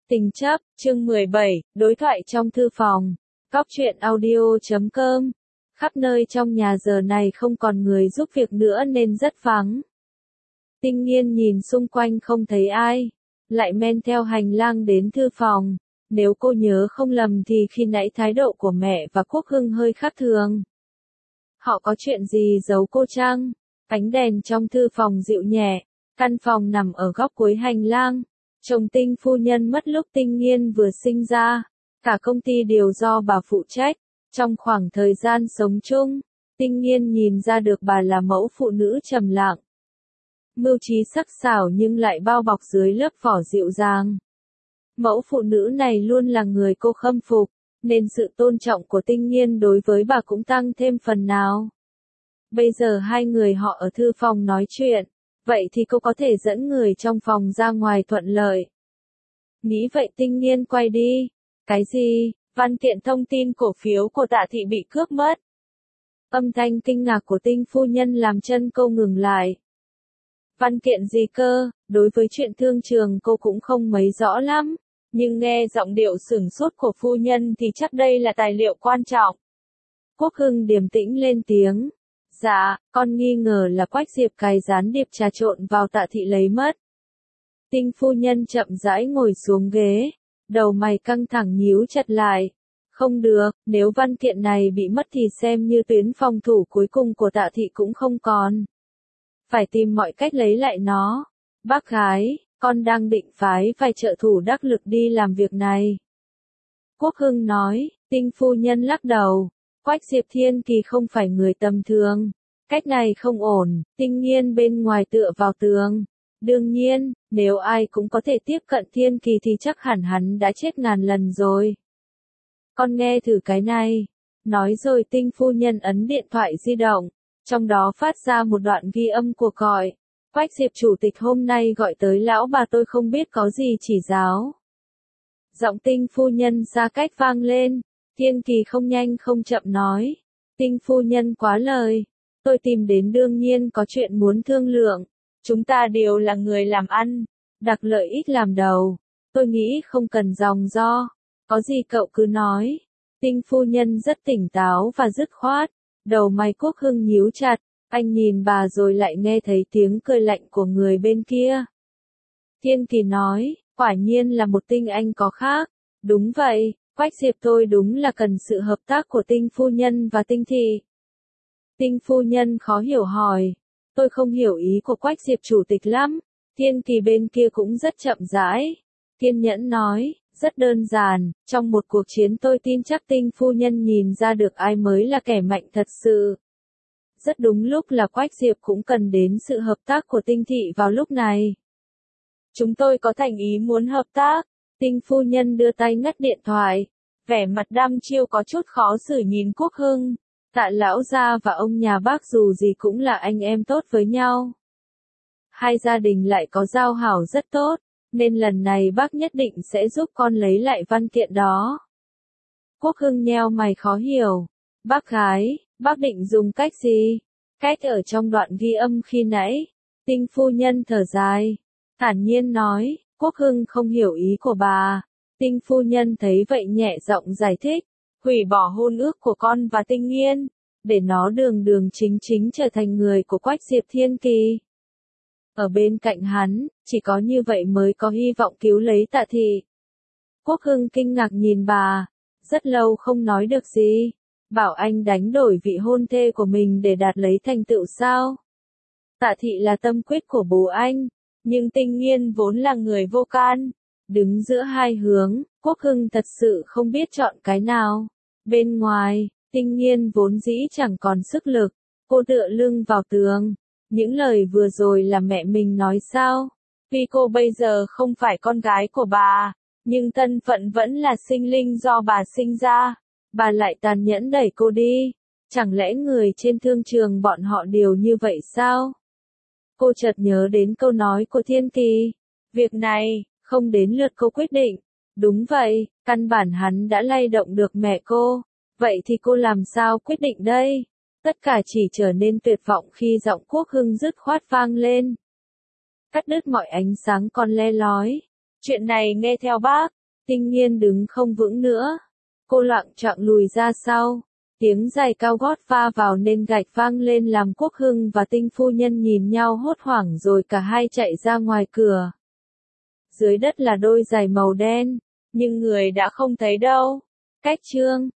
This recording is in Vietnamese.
Tình chấp, chương 17, đối thoại trong thư phòng. Góc truyện audio.com. Khắp nơi trong nhà giờ này không còn người giúp việc nữa nên rất vắng. Tinh Nghiên nhìn xung quanh không thấy ai, lại men theo hành lang đến thư phòng. Nếu cô nhớ không lầm thì khi nãy thái độ của mẹ và Quốc Hưng hơi khác thường. Họ có chuyện gì giấu cô chăng? Ánh đèn trong thư phòng dịu nhẹ, căn phòng nằm ở góc cuối hành lang. Chồng Tinh phu nhân mất lúc Tinh Nghiên vừa sinh ra, cả công ty đều do bà phụ trách. Trong khoảng thời gian sống chung, Tinh Nghiên nhìn ra được bà là mẫu phụ nữ trầm lặng, mưu trí sắc sảo nhưng lại bao bọc dưới lớp vỏ dịu dàng. Mẫu phụ nữ này luôn là người cô khâm phục, nên sự tôn trọng của Tinh Nghiên đối với bà cũng tăng thêm phần nào. Bây giờ hai người họ ở thư phòng nói chuyện, vậy thì cô có thể dẫn người trong phòng ra ngoài thuận lợi. Nghĩ vậy Tinh Nghiên quay đi. Cái gì? Văn kiện thông tin cổ phiếu của Tạ Thị bị cướp mất. Âm thanh kinh ngạc của Tinh phu nhân làm chân cô ngừng lại. Văn kiện gì cơ? Đối với chuyện thương trường cô cũng không mấy rõ lắm, nhưng nghe giọng điệu sửng sốt của phu nhân thì chắc đây là tài liệu quan trọng. Quốc Hưng điềm tĩnh lên tiếng. Dạ, con nghi ngờ là Quách Diệp cài gián điệp trà trộn vào Tạ Thị lấy mất. Tinh phu nhân chậm rãi ngồi xuống ghế, đầu mày căng thẳng nhíu chặt lại. Không được, nếu văn kiện này bị mất thì xem như tuyến phòng thủ cuối cùng của Tạ Thị cũng không còn. Phải tìm mọi cách lấy lại nó. Bác gái, con đang định phái vài trợ thủ đắc lực đi làm việc này. Quốc Hưng nói. Tinh phu nhân lắc đầu. Quách Diệp Thiên Kỳ không phải người tầm thường. Cách này không ổn. Tinh Nghiên bên ngoài tựa vào tường. Đương nhiên, nếu ai cũng có thể tiếp cận Thiên Kỳ thì chắc hẳn hắn đã chết ngàn lần rồi. Con nghe thử cái này. Nói rồi Tinh phu nhân ấn điện thoại di động, trong đó phát ra một đoạn ghi âm cuộc gọi. Quách Diệp chủ tịch hôm nay gọi tới lão bà tôi không biết có gì chỉ giáo. Giọng Tinh phu nhân xa cách vang lên. Thiên Kỳ không nhanh không chậm nói. Tinh phu nhân quá lời. Tôi tìm đến đương nhiên có chuyện muốn thương lượng. Chúng ta đều là người làm ăn, đặt lợi ích làm đầu. Tôi nghĩ không cần dòng do. Có gì cậu cứ nói. Tinh phu nhân rất tỉnh táo và dứt khoát. Đầu mày Quốc Hưng nhíu chặt. Anh nhìn bà rồi lại nghe thấy tiếng cười lạnh của người bên kia. Thiên Kỳ nói, quả nhiên là một Tinh anh có khác. Đúng vậy, Quách Diệp tôi đúng là cần sự hợp tác của Tinh phu nhân và Tinh thị. Tinh phu nhân khó hiểu hỏi. Tôi không hiểu ý của Quách Diệp chủ tịch lắm. Thiên Kỳ bên kia cũng rất chậm rãi. Kiên nhẫn nói, rất đơn giản, trong một cuộc chiến tôi tin chắc Tinh phu nhân nhìn ra được ai mới là kẻ mạnh thật sự. Rất đúng lúc là Quách Diệp cũng cần đến sự hợp tác của Tinh thị vào lúc này. Chúng tôi có thành ý muốn hợp tác. Tinh phu nhân đưa tay ngắt điện thoại. Vẻ mặt đăm chiêu có chút khó xử nhìn Quốc Hưng. Tạ lão gia và ông nhà bác dù gì cũng là anh em tốt với nhau. Hai gia đình lại có giao hảo rất tốt, nên lần này bác nhất định sẽ giúp con lấy lại văn kiện đó. Quốc Hưng nheo mày khó hiểu. Bác gái, bác định dùng cách gì? Cách ở trong đoạn ghi âm khi nãy. Tinh phu nhân thở dài, thản nhiên nói. Quốc Hưng không hiểu ý của bà. Tinh phu nhân thấy vậy nhẹ giọng giải thích. Hủy bỏ hôn ước của con và Tinh Nghiên, để nó đường đường chính chính trở thành người của Quách Diệp Thiên Kỳ. Ở bên cạnh hắn, chỉ có như vậy mới có hy vọng cứu lấy Tạ Thị. Quốc Hưng kinh ngạc nhìn bà, rất lâu không nói được gì. Bảo anh đánh đổi vị hôn thê của mình để đạt lấy thành tựu sao? Tạ Thị là tâm quyết của bố anh, nhưng Tinh Nghiên vốn là người vô can. Đứng giữa hai hướng, Quốc Hưng thật sự không biết chọn cái nào. Bên ngoài, Tinh Nghiên vốn dĩ chẳng còn sức lực, cô tựa lưng vào tường. Những lời vừa rồi là mẹ mình nói sao? Vì cô bây giờ không phải con gái của bà, nhưng thân phận vẫn là sinh linh do bà sinh ra. Bà lại tàn nhẫn đẩy cô đi. Chẳng lẽ người trên thương trường bọn họ đều như vậy sao? Cô chợt nhớ đến câu nói của Thiên Kỳ. Việc này, không đến lượt cô quyết định. Đúng vậy, căn bản hắn đã lay động được mẹ cô. Vậy thì cô làm sao quyết định đây? Tất cả chỉ trở nên tuyệt vọng khi giọng Quốc Hưng dứt khoát vang lên. Cắt đứt mọi ánh sáng còn le lói. Chuyện này nghe theo bác, Tinh Nghiên đứng không vững nữa. Cô lặng chặng lùi ra sau. Tiếng giày cao gót va vào nền gạch vang lên làm Quốc Hưng và Tinh phu nhân nhìn nhau hốt hoảng rồi cả hai chạy ra ngoài cửa. Dưới đất là đôi giày màu đen, nhưng người đã không thấy đâu. Cách chương